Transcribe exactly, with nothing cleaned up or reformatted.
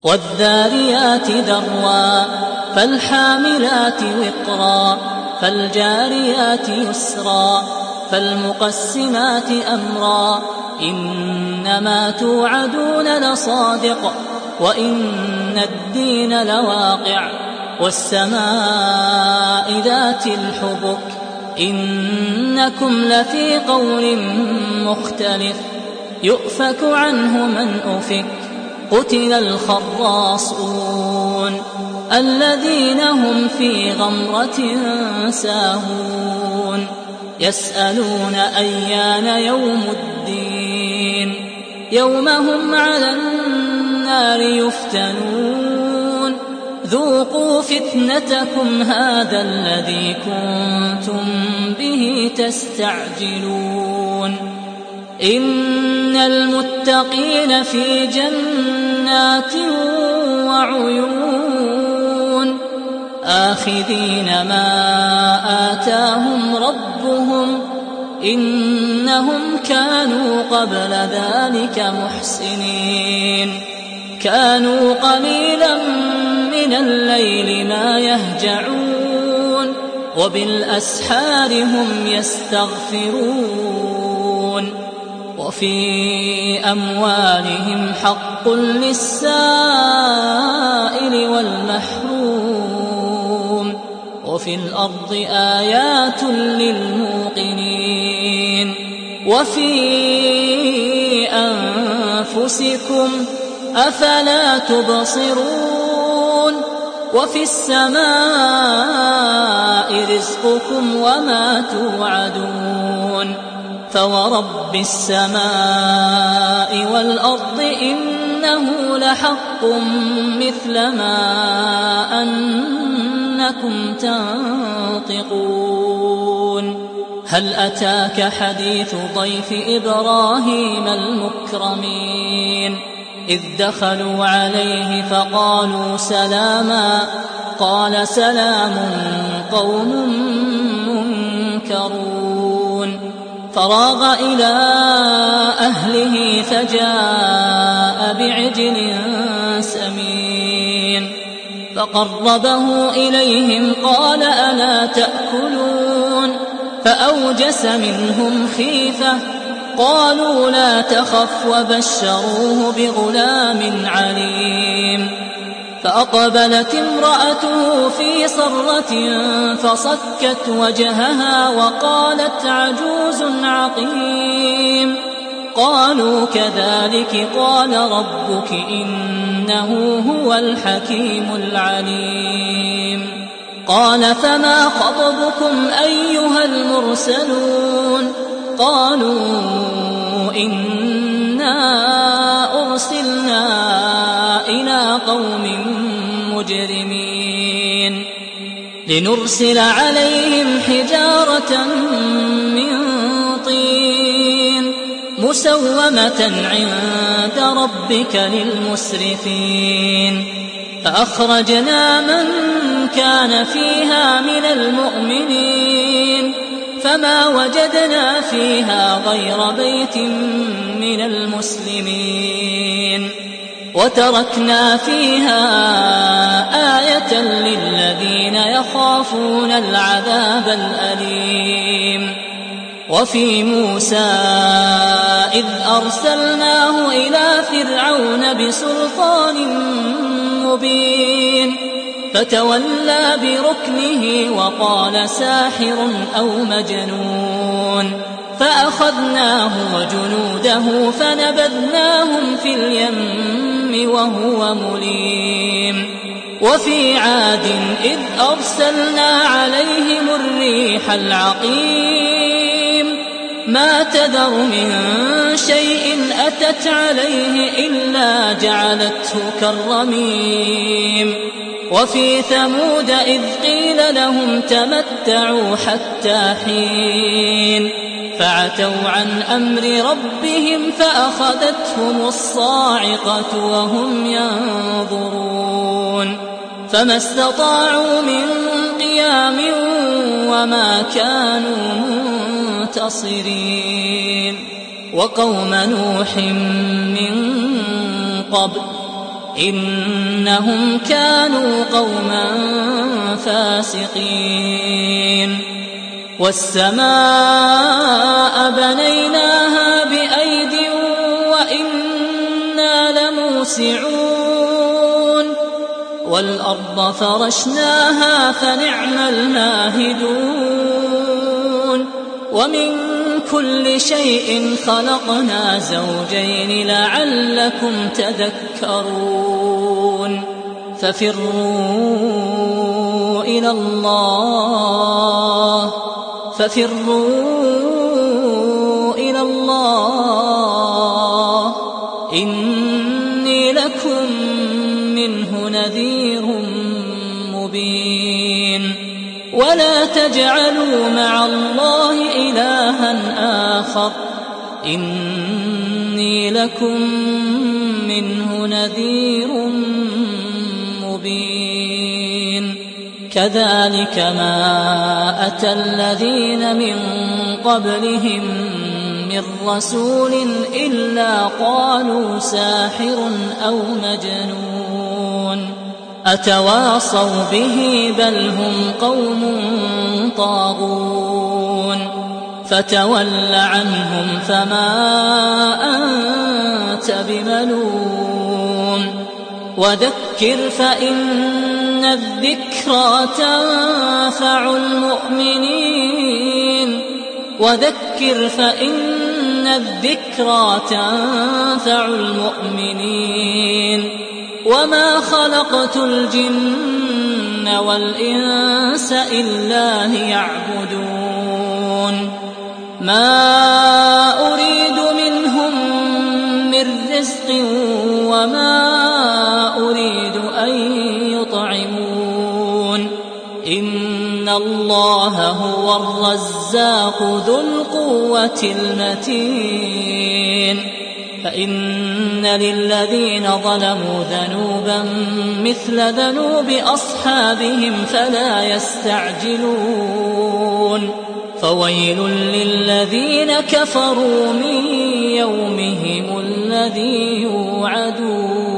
والذاريات ذروا فالحاملات وقرا فالجاريات يسرا فالمقسمات أمرا إنما توعدون لصادق وإن الدين لواقع والسماء ذات الحبك إنكم لفي قول مختلف يؤفك عنه من أفك قتل الخراصون الذين هم في غمرة ساهون يسألون أيان يوم الدين يوم هم على النار يفتنون ذوقوا فتنتكم هذا الذي كنتم به تستعجلون إن المتقين في جنات وعيون آخذين ما آتاهم ربهم إنهم كانوا قبل ذلك محسنين كانوا قليلا من الليل ما يهجعون وبالأسحار هم يستغفرون وفي أموالهم حق للسائل والمحروم وفي الأرض آيات للموقنين وفي أنفسكم أفلا تبصرون وفي السماء رزقكم وما توعدون فورب السماء والأرض إنه لحق مثل ما أنكم تنطقون هل أتاك حديث ضيف إبراهيم المكرمين إذ دخلوا عليه فقالوا سلاما قال سلام قوم منكرون فراغ إلى أهله فجاء بعجل سمين فقربه إليهم قال ألا تأكلون فأوجس منهم خيفة قالوا لا تخف وبشروه بغلام عليم فأقبلت امرأته في صرة فصكت وجهها وقالت عجوز عقيم قالوا كذلك قال ربك إنه هو الحكيم العليم قال فما خطبكم أيها المرسلون قالوا إنا أرسلنا إلى قوم مجرمين لنرسل عليهم حجارة من طين مسومة عند ربك للمسرفين فأخرجنا من كان فيها من المؤمنين فما وجدنا فيها غير بيت من المسلمين وتركنا فيها آية للذين يخافون العذاب الأليم وفي موسى إذ أرسلناه إلى فرعون بسلطان مبين فتولى بركنه وقال ساحر أو مجنون فأخذناه وجنوده فنبذناهم في اليم وهو مليم وفي عاد إذ أرسلنا عليهم الريح العقيم ما تذر من شيء أتت عليه إلا جعلته كالرميم وفي ثمود إذ قيل لهم تمتعوا حتى حين فعتوا عن أمر ربهم فأخذتهم الصاعقة وهم ينظرون فما استطاعوا من قيام وما كانوا منتصرين وقوم نوح من قبل إنهم كانوا قوما فاسقين والسماء بنيناها بأيد وإنا لموسعون والأرض فرشناها فنعم الماهدون ومن كل شيء خلقنا زوجين لعلكم تذكرون ففروا إلى الله ففروا إلى الله إني لكم منه نذير مبين ولا تجعلوا مع الله إلها آخر إني لكم منه نذير مبين كذلك ما أتى الذين من قبلهم من رسول إلا قالوا ساحر أو مجنون أتواصوا به بل هم قوم طاغون فتول عنهم فما أنت بملوم وذكر فإن الذكرى تنفع المؤمنين وذكر فإن الذكرى تنفع المؤمنين وما خلقت الجن والإنس إلا ليعبدون ما أريد منهم من رزق وما أريد أن يطعمون إن الله هو الرزاق ذو القوة المتين فإن للذين ظلموا ذنوبا مثل ذنوب أصحابهم فلا يستعجلون فويل للذين كفروا من يومهم الذي يوعدون